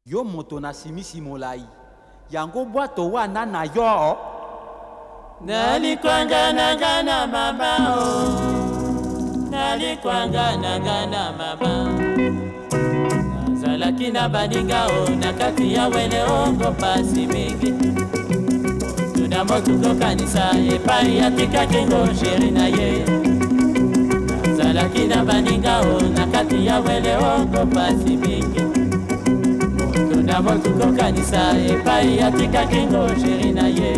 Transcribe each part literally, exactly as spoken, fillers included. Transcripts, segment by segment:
Yo moto na simisi molai yango bwato wana na yo nalikwanga nangana mama o nalikwanga nangana mama nazalaki na baninga o na kati ya wele ongo pasi mingi tuna motuko kanisa epai atikaki ngo sheri na ye nazalaki na baninga o na kati ya wele ongo pasi mingi tuna motuko kanisa epai atikaki ngo sheri na ye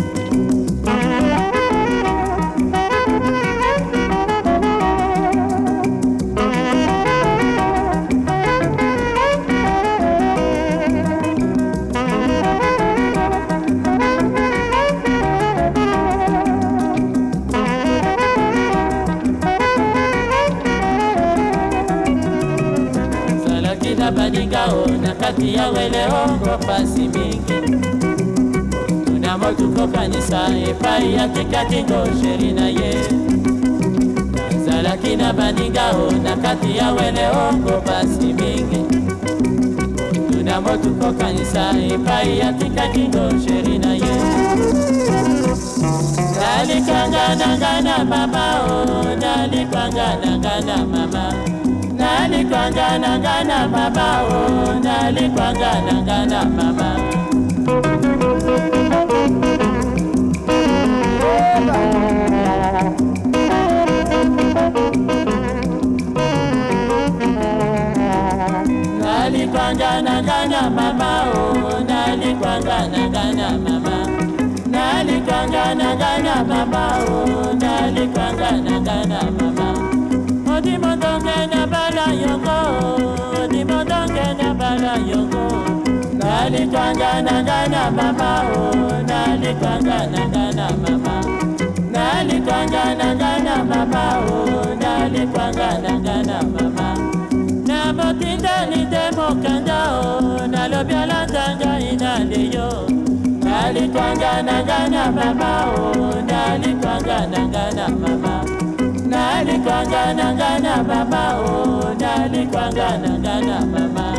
baninga o na kati ya wele ongo pasi mingi tuna motuko kanisa epai atikaki ngo sheri na ye nazalaki na baninga o na kati ya wele ongo pasi mingi tuna motuko kanisa epai atikaki ngo sheri na ye nalikanga nangana mama o nalikanga nangana mama nalikwanga nangana mama o nalikwanga nangana mama nalikwanga nangana mama o nalikwanga nangana mama nalikwanga nangana mama o nalikwanga nangana mama odi mondonge na bala yongo odi mondonge na bala yongo nalikwanga nangana mama o nalikwanga nangana mama nalikwanga nangana mama o nalikwanga nangana mama na motinda nite mokanda o nalobi alatanga inaleyo nalikwanga nangana mama o nalikwanga nangana mama nalikwanga nangana mama o nalikwanga nangana mama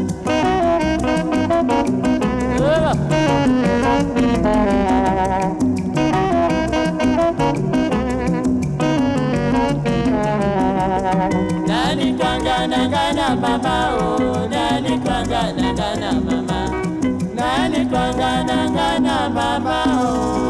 nalikwanga nangana mama o nalikwanga nangana mama nalikwanga nangana mama o